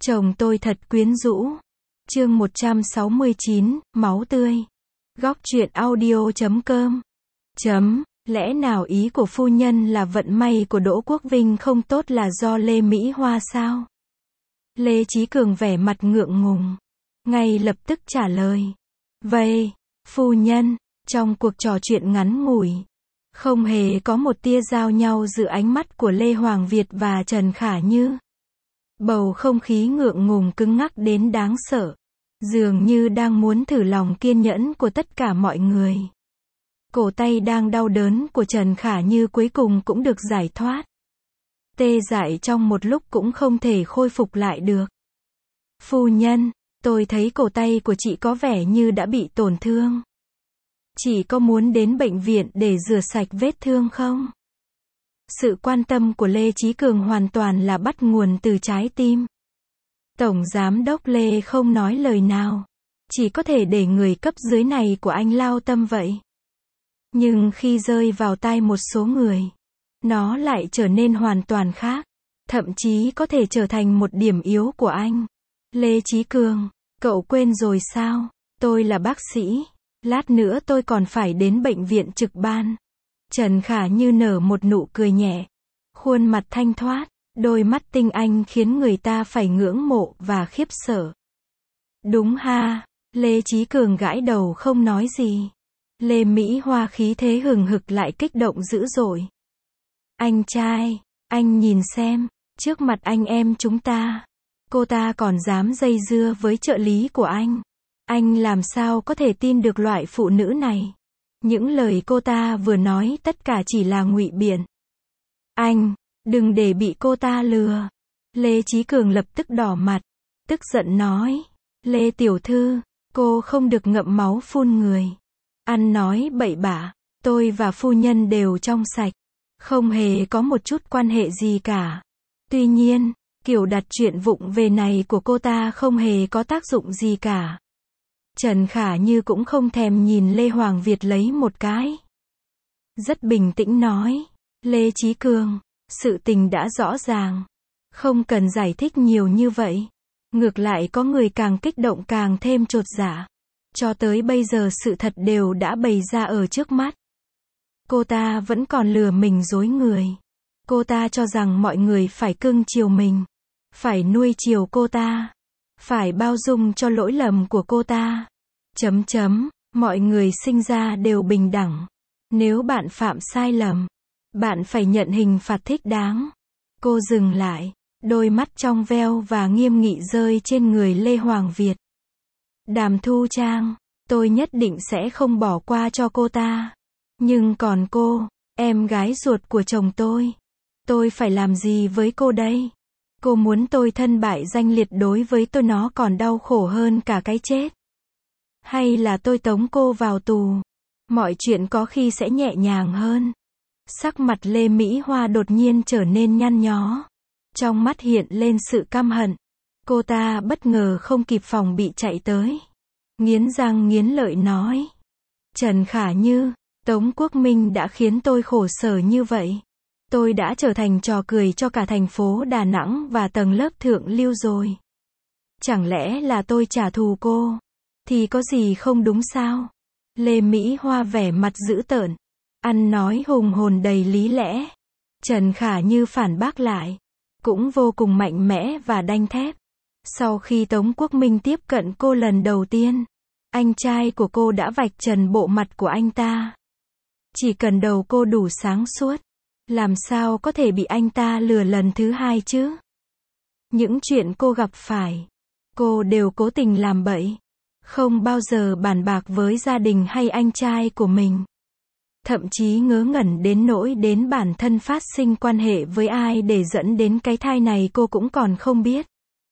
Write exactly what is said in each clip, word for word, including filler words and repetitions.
Chồng tôi thật quyến rũ. Chương một trăm sáu mươi chín, máu tươi. Góc truyện audio chấm com. Chấm, lẽ nào ý của phu nhân là vận may của Đỗ Quốc Vinh không tốt là do Lê Mỹ Hoa sao? Lê Chí Cường vẻ mặt ngượng ngùng. Ngay lập tức trả lời. Vậy, phu nhân, trong cuộc trò chuyện ngắn ngủi, không hề có một tia giao nhau giữa ánh mắt của Lê Hoàng Việt và Trần Khả Như. Bầu không khí ngượng ngùng cứng ngắc đến đáng sợ, dường như đang muốn thử lòng kiên nhẫn của tất cả mọi người. Cổ tay đang đau đớn của Trần Khả Như cuối cùng cũng được giải thoát. Tê dại trong một lúc cũng không thể khôi phục lại được. Phu nhân, tôi thấy cổ tay của chị có vẻ như đã bị tổn thương. Chị có muốn đến bệnh viện để rửa sạch vết thương không? Sự quan tâm của Lê Chí Cường hoàn toàn là bắt nguồn từ trái tim. Tổng Giám đốc Lê không nói lời nào, chỉ có thể để người cấp dưới này của anh lao tâm vậy. Nhưng khi rơi vào tai một số người, nó lại trở nên hoàn toàn khác, thậm chí có thể trở thành một điểm yếu của anh. Lê Chí Cường, cậu quên rồi sao? Tôi là bác sĩ, lát nữa tôi còn phải đến bệnh viện trực ban. Trần Khả Như nở một nụ cười nhẹ, khuôn mặt thanh thoát, đôi mắt tinh anh khiến người ta phải ngưỡng mộ và khiếp sợ. Đúng ha, Lê Chí Cường gãi đầu không nói gì. Lê Mỹ Hoa khí thế hừng hực lại kích động dữ dội. Anh trai, anh nhìn xem, trước mặt anh em chúng ta, cô ta còn dám dây dưa với trợ lý của anh. Anh làm sao có thể tin được loại phụ nữ này? Những lời cô ta vừa nói tất cả chỉ là ngụy biện. Anh, đừng để bị cô ta lừa. Lê Chí Cường lập tức đỏ mặt, tức giận nói. Lê tiểu thư, cô không được ngậm máu phun người. Ăn nói bậy bạ, tôi và phu nhân đều trong sạch, không hề có một chút quan hệ gì cả. Tuy nhiên, kiểu đặt chuyện vụng về này của cô ta không hề có tác dụng gì cả. Trần Khả Như cũng không thèm nhìn Lê Hoàng Việt lấy một cái. Rất bình tĩnh nói. Lê Chí Cường, sự tình đã rõ ràng, không cần giải thích nhiều như vậy. Ngược lại có người càng kích động càng thêm chột dạ. Cho tới bây giờ sự thật đều đã bày ra ở trước mắt. Cô ta vẫn còn lừa mình dối người. Cô ta cho rằng mọi người phải cưng chiều mình, phải nuôi chiều cô ta, phải bao dung cho lỗi lầm của cô ta. Chấm chấm, mọi người sinh ra đều bình đẳng. Nếu bạn phạm sai lầm, bạn phải nhận hình phạt thích đáng. Cô dừng lại, đôi mắt trong veo và nghiêm nghị rơi trên người Lê Hoàng Việt. Đàm Thu Trang, tôi nhất định sẽ không bỏ qua cho cô ta. Nhưng còn cô, em gái ruột của chồng tôi, tôi phải làm gì với cô đây? Cô muốn tôi thân bại danh liệt đối với tôi nó còn đau khổ hơn cả cái chết. Hay là tôi tống cô vào tù, mọi chuyện có khi sẽ nhẹ nhàng hơn. Sắc mặt Lê Mỹ Hoa đột nhiên trở nên nhăn nhó. Trong mắt hiện lên sự căm hận. Cô ta bất ngờ không kịp phòng bị chạy tới. Nghiến răng nghiến lợi nói. Trần Khả Như, Tống Quốc Minh đã khiến tôi khổ sở như vậy. Tôi đã trở thành trò cười cho cả thành phố Đà Nẵng và tầng lớp thượng lưu rồi. Chẳng lẽ là tôi trả thù cô? Thì có gì không đúng sao? Lê Mỹ Hoa vẻ mặt dữ tợn, ăn nói hùng hồn đầy lý lẽ. Trần Khả Như phản bác lại, cũng vô cùng mạnh mẽ và đanh thép. Sau khi Tống Quốc Minh tiếp cận cô lần đầu tiên, anh trai của cô đã vạch trần bộ mặt của anh ta. Chỉ cần đầu cô đủ sáng suốt, làm sao có thể bị anh ta lừa lần thứ hai chứ? Những chuyện cô gặp phải, cô đều cố tình làm bậy. Không bao giờ bàn bạc với gia đình hay anh trai của mình. Thậm chí ngớ ngẩn đến nỗi đến bản thân phát sinh quan hệ với ai để dẫn đến cái thai này cô cũng còn không biết.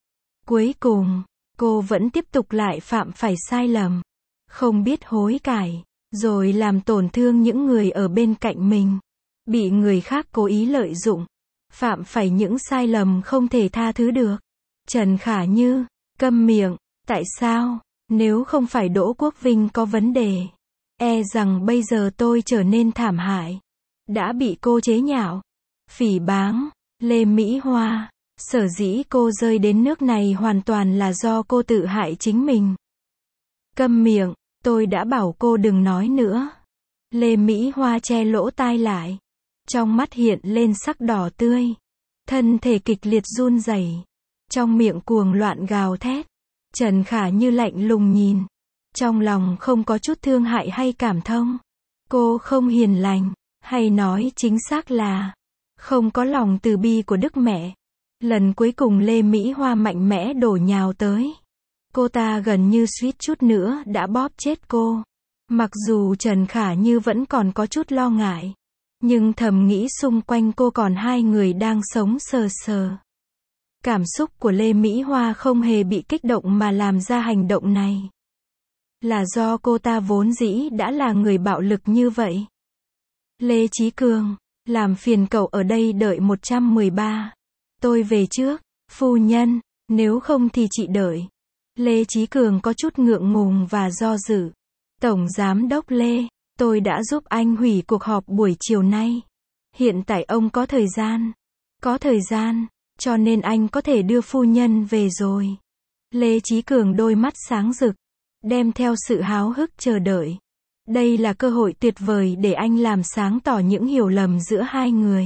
Cuối cùng, cô vẫn tiếp tục lại phạm phải sai lầm. Không biết hối cải, rồi làm tổn thương những người ở bên cạnh mình. Bị người khác cố ý lợi dụng, phạm phải những sai lầm không thể tha thứ được. Trần Khả Như, câm miệng, tại sao? Nếu không phải Đỗ Quốc Vinh có vấn đề, e rằng bây giờ tôi trở nên thảm hại. Đã bị cô chế nhạo, phỉ báng. Lê Mỹ Hoa, Sở dĩ cô rơi đến nước này hoàn toàn là do cô tự hại chính mình. Câm miệng, tôi đã bảo cô đừng nói nữa. Lê Mỹ Hoa che lỗ tai lại. Trong mắt hiện lên sắc đỏ tươi. Thân thể kịch liệt run rẩy. Trong miệng cuồng loạn gào thét. Trần Khả Như lạnh lùng nhìn. Trong lòng không có chút thương hại hay cảm thông. Cô không hiền lành, hay nói chính xác là không có lòng từ bi của đức mẹ. Lần cuối cùng Lê Mỹ Hoa mạnh mẽ đổ nhào tới. Cô ta gần như suýt chút nữa đã bóp chết cô. Mặc dù Trần Khả Như vẫn còn có chút lo ngại, nhưng thầm nghĩ xung quanh cô còn hai người đang sống sờ sờ. Cảm xúc của Lê Mỹ Hoa không hề bị kích động mà làm ra hành động này. Là do cô ta vốn dĩ đã là người bạo lực như vậy. Lê Chí Cường, làm phiền cậu ở đây đợi một trăm mười ba. Tôi về trước, phu nhân, nếu không thì chị đợi. Lê Chí Cường có chút ngượng ngùng và do dự. Tổng Giám đốc Lê, tôi đã giúp anh hủy cuộc họp buổi chiều nay. Hiện tại ông có thời gian. Có thời gian, cho nên anh có thể đưa phu nhân về rồi. Lê Chí Cường đôi mắt sáng rực, đem theo sự háo hức chờ đợi. Đây là cơ hội tuyệt vời để anh làm sáng tỏ những hiểu lầm giữa hai người.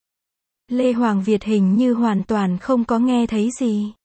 Lê Hoàng Việt hình như hoàn toàn không có nghe thấy gì.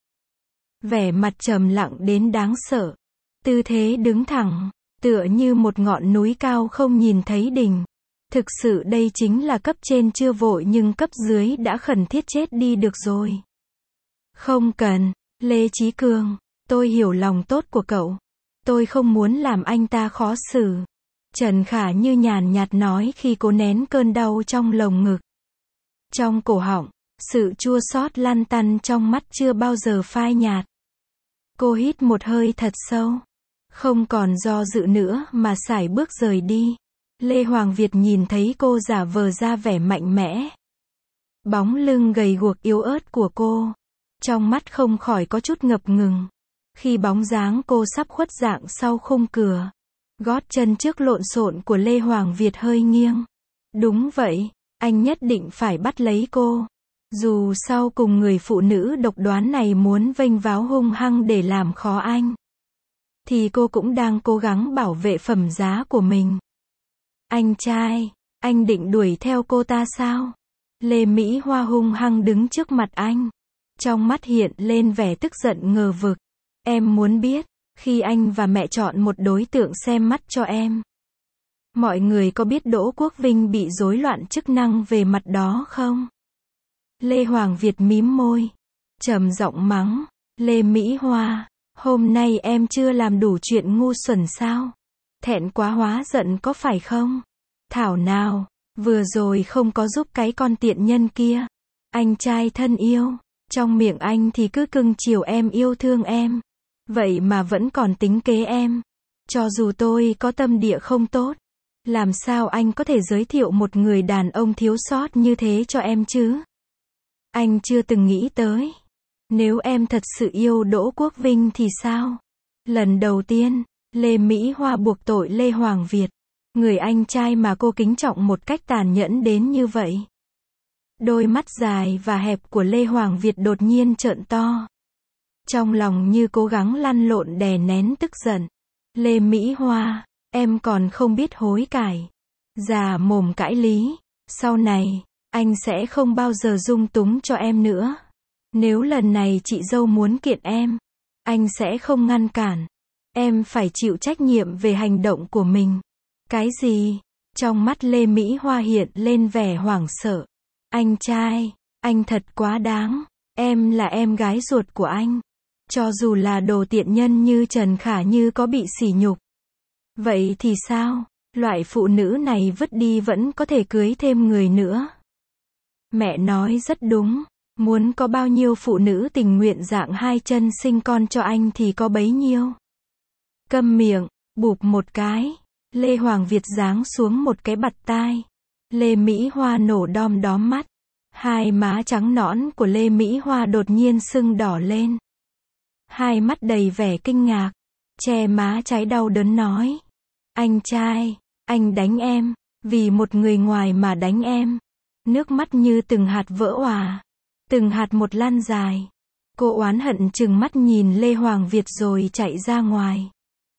Vẻ mặt trầm lặng đến đáng sợ. Tư thế đứng thẳng, tựa như một ngọn núi cao không nhìn thấy đỉnh. Thực sự đây chính là cấp trên chưa vội nhưng cấp dưới đã khẩn thiết chết đi được rồi. Không cần, Lê Chí Cường, tôi hiểu lòng tốt của cậu. Tôi không muốn làm anh ta khó xử. Trần Khả Như nhàn nhạt nói khi cố nén cơn đau trong lồng ngực. Trong cổ họng, sự chua xót lăn tăn trong mắt chưa bao giờ phai nhạt. Cô hít một hơi thật sâu. Không còn do dự nữa mà sải bước rời đi. Lê Hoàng Việt nhìn thấy cô giả vờ ra vẻ mạnh mẽ. Bóng lưng gầy guộc yếu ớt của cô. Trong mắt không khỏi có chút ngập ngừng. Khi bóng dáng cô sắp khuất dạng sau khung cửa. Gót chân trước lộn xộn của Lê Hoàng Việt hơi nghiêng. Đúng vậy, anh nhất định phải bắt lấy cô. Dù sau cùng người phụ nữ độc đoán này muốn vênh váo hung hăng để làm khó anh, thì cô cũng đang cố gắng bảo vệ phẩm giá của mình. Anh trai, anh định đuổi theo cô ta sao? Lê Mỹ Hoa hung hăng đứng trước mặt anh. Trong mắt hiện lên vẻ tức giận ngờ vực. Em muốn biết, khi anh và mẹ chọn một đối tượng xem mắt cho em, mọi người có biết Đỗ Quốc Vinh bị rối loạn chức năng về mặt đó không? Lê Hoàng Việt mím môi, trầm giọng mắng, Lê Mỹ Hoa, hôm nay em chưa làm đủ chuyện ngu xuẩn sao? Thẹn quá hóa giận có phải không? Thảo nào, vừa rồi không có giúp cái con tiện nhân kia. Anh trai thân yêu, trong miệng anh thì cứ cưng chiều em yêu thương em. Vậy mà vẫn còn tính kế em. Cho dù tôi có tâm địa không tốt, làm sao anh có thể giới thiệu một người đàn ông thiếu sót như thế cho em chứ? Anh chưa từng nghĩ tới. Nếu em thật sự yêu Đỗ Quốc Vinh thì sao? Lần đầu tiên, Lê Mỹ Hoa buộc tội Lê Hoàng Việt. Người anh trai mà cô kính trọng một cách tàn nhẫn đến như vậy. Đôi mắt dài và hẹp của Lê Hoàng Việt đột nhiên trợn to. Trong lòng như cố gắng lăn lộn đè nén tức giận. Lê Mỹ Hoa, em còn không biết hối cải. Già mồm cãi lý. Sau này, anh sẽ không bao giờ dung túng cho em nữa. Nếu lần này chị dâu muốn kiện em, anh sẽ không ngăn cản. Em phải chịu trách nhiệm về hành động của mình. Cái gì? Trong mắt Lê Mỹ Hoa hiện lên vẻ hoảng sợ. Anh trai, anh thật quá đáng. Em là em gái ruột của anh. Cho dù là đồ tiện nhân như Trần Khả Như có bị sỉ nhục, vậy thì sao? Loại phụ nữ này vứt đi vẫn có thể cưới thêm người nữa. Mẹ nói rất đúng. Muốn có bao nhiêu phụ nữ tình nguyện dạng hai chân sinh con cho anh thì có bấy nhiêu. Câm miệng, bụp một cái. Lê Hoàng Việt giáng xuống một cái bạt tai. Lê Mỹ Hoa nổ đom đóm mắt. Hai má trắng nõn của Lê Mỹ Hoa đột nhiên sưng đỏ lên. Hai mắt đầy vẻ kinh ngạc. Che má cháy đau đớn nói. Anh trai, anh đánh em. Vì một người ngoài mà đánh em. Nước mắt như từng hạt vỡ òa. từng hạt một lan dài. Cô oán hận trừng mắt nhìn Lê Hoàng Việt rồi chạy ra ngoài.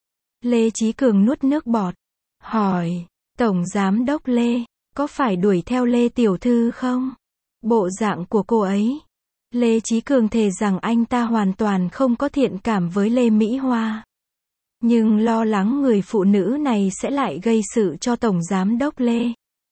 Lê Chí Cường nuốt nước bọt, hỏi, Tổng Giám Đốc Lê, có phải đuổi theo Lê Tiểu Thư không? Bộ dạng của cô ấy. Lê Chí Cường thề rằng anh ta hoàn toàn không có thiện cảm với Lê Mỹ Hoa. Nhưng lo lắng người phụ nữ này sẽ lại gây sự cho Tổng Giám Đốc Lê.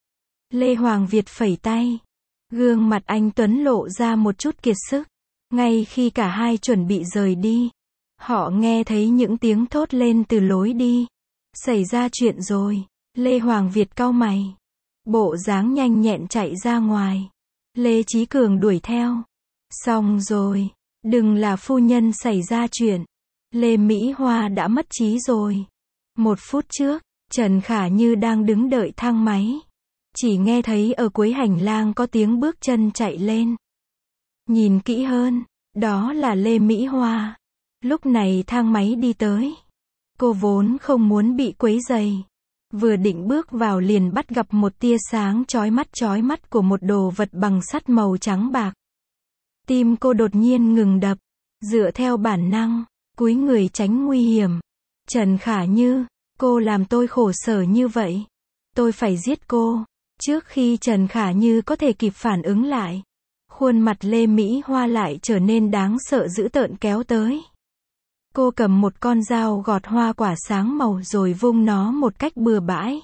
Lê Hoàng Việt phẩy tay. Gương mặt anh Tuấn lộ ra một chút kiệt sức. Ngay khi cả hai chuẩn bị rời đi, họ nghe thấy những tiếng thốt lên từ lối đi. Xảy ra chuyện rồi. Lê Hoàng Việt cau mày. Bộ dáng nhanh nhẹn chạy ra ngoài. Lê Chí Cường đuổi theo. Xong rồi. Đừng là phu nhân xảy ra chuyện. Lê Mỹ Hoa đã mất trí rồi. Một phút trước, Trần Khả Như đang đứng đợi thang máy. Chỉ nghe thấy ở cuối hành lang có tiếng bước chân chạy lên. Nhìn kỹ hơn, đó là Lê Mỹ Hoa. Lúc này thang máy đi tới. Cô vốn không muốn bị quấy rầy. Vừa định bước vào liền bắt gặp một tia sáng chói mắt chói mắt của một đồ vật bằng sắt màu trắng bạc. Tim cô đột nhiên ngừng đập. Dựa theo bản năng, cúi người tránh nguy hiểm. Trần Khả Như, cô làm tôi khổ sở như vậy. Tôi phải giết cô. Trước khi Trần Khả Như có thể kịp phản ứng lại, khuôn mặt Lê Mỹ Hoa lại trở nên đáng sợ dữ tợn kéo tới. Cô cầm một con dao gọt hoa quả sáng màu rồi vung nó một cách bừa bãi.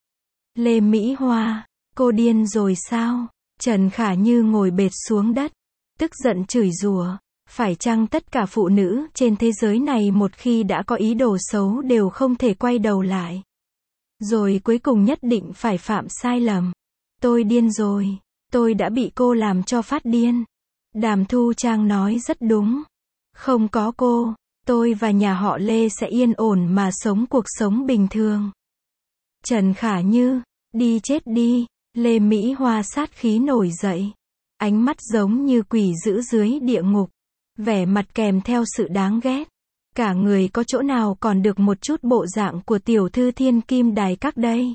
Lê Mỹ Hoa, cô điên rồi sao? Trần Khả Như ngồi bệt xuống đất, tức giận chửi rủa. Phải chăng tất cả phụ nữ trên thế giới này một khi đã có ý đồ xấu đều không thể quay đầu lại? Rồi cuối cùng nhất định phải phạm sai lầm. Tôi điên rồi. Tôi đã bị cô làm cho phát điên. Đàm Thu Trang nói rất đúng. Không có cô, tôi và nhà họ Lê sẽ yên ổn mà sống cuộc sống bình thường. Trần Khả Như, đi chết đi. Lê Mỹ Hoa sát khí nổi dậy. Ánh mắt giống như quỷ dữ dưới địa ngục. Vẻ mặt kèm theo sự đáng ghét. Cả người có chỗ nào còn được một chút bộ dạng của tiểu thư thiên kim đài các đây.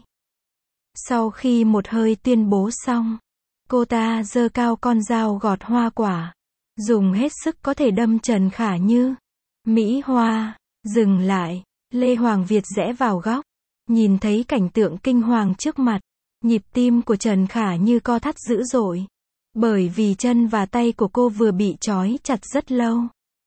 Sau khi một hơi tuyên bố xong, cô ta giơ cao con dao gọt hoa quả, dùng hết sức có thể đâm Trần Khả Như. Mỹ Hoa, dừng lại. Lê Hoàng Việt rẽ vào góc, nhìn thấy cảnh tượng kinh hoàng trước mặt. Nhịp tim của Trần Khả Như co thắt dữ dội. Bởi vì chân và tay của cô vừa bị trói chặt rất lâu.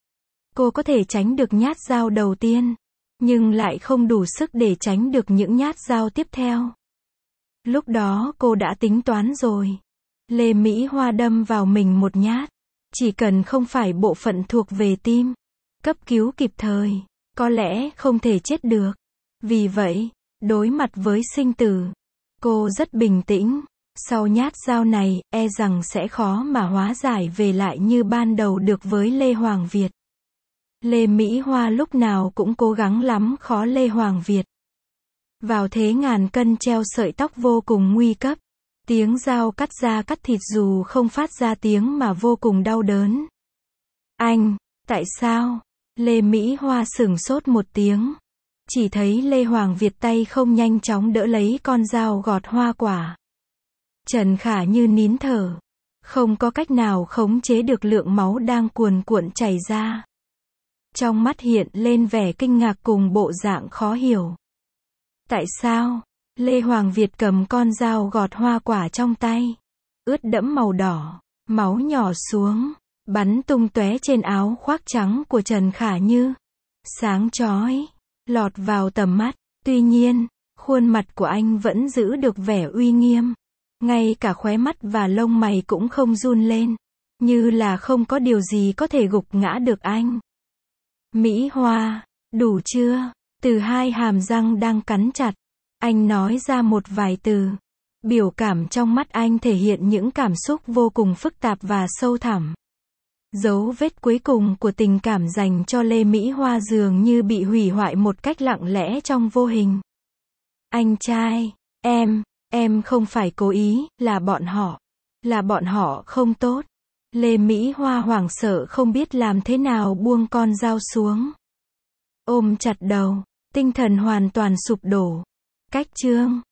Cô có thể tránh được nhát dao đầu tiên, nhưng lại không đủ sức để tránh được những nhát dao tiếp theo. Lúc đó cô đã tính toán rồi. Lê Mỹ Hoa đâm vào mình một nhát. Chỉ cần không phải bộ phận thuộc về tim, cấp cứu kịp thời, có lẽ không thể chết được. Vì vậy, đối mặt với sinh tử, cô rất bình tĩnh. Sau nhát dao này, e rằng sẽ khó mà hóa giải về lại như ban đầu được với Lê Hoàng Việt. Lê Mỹ Hoa lúc nào cũng cố gắng lắm khó Lê Hoàng Việt. Vào thế ngàn cân treo sợi tóc vô cùng nguy cấp. Tiếng dao cắt da cắt thịt dù không phát ra tiếng mà vô cùng đau đớn. Anh, tại sao? Lê Mỹ Hoa sửng sốt một tiếng. Chỉ thấy Lê Hoàng Việt tay không nhanh chóng đỡ lấy con dao gọt hoa quả. Trần Khả Như nín thở. Không có cách nào khống chế được lượng máu đang cuồn cuộn chảy ra. Trong mắt hiện lên vẻ kinh ngạc cùng bộ dạng khó hiểu. Tại sao? Lê Hoàng Việt cầm con dao gọt hoa quả trong tay. Ướt đẫm màu đỏ. Máu nhỏ xuống. Bắn tung tóe trên áo khoác trắng của Trần Khả Như. Sáng chói. Lọt vào tầm mắt. Tuy nhiên, khuôn mặt của anh vẫn giữ được vẻ uy nghiêm. Ngay cả khóe mắt và lông mày cũng không run lên. Như là không có điều gì có thể gục ngã được anh. Mỹ Hoa, đủ chưa? Từ hai hàm răng đang cắn chặt, anh nói ra một vài từ. Biểu cảm trong mắt anh thể hiện những cảm xúc vô cùng phức tạp và sâu thẳm. Dấu vết cuối cùng của tình cảm dành cho Lê Mỹ Hoa dường như bị hủy hoại một cách lặng lẽ trong vô hình. Anh trai, em, em không phải cố ý, là bọn họ. Là bọn họ không tốt. Lê Mỹ Hoa hoảng sợ không biết làm thế nào buông con dao xuống. Ôm chặt đầu, tinh thần hoàn toàn sụp đổ. Cách chương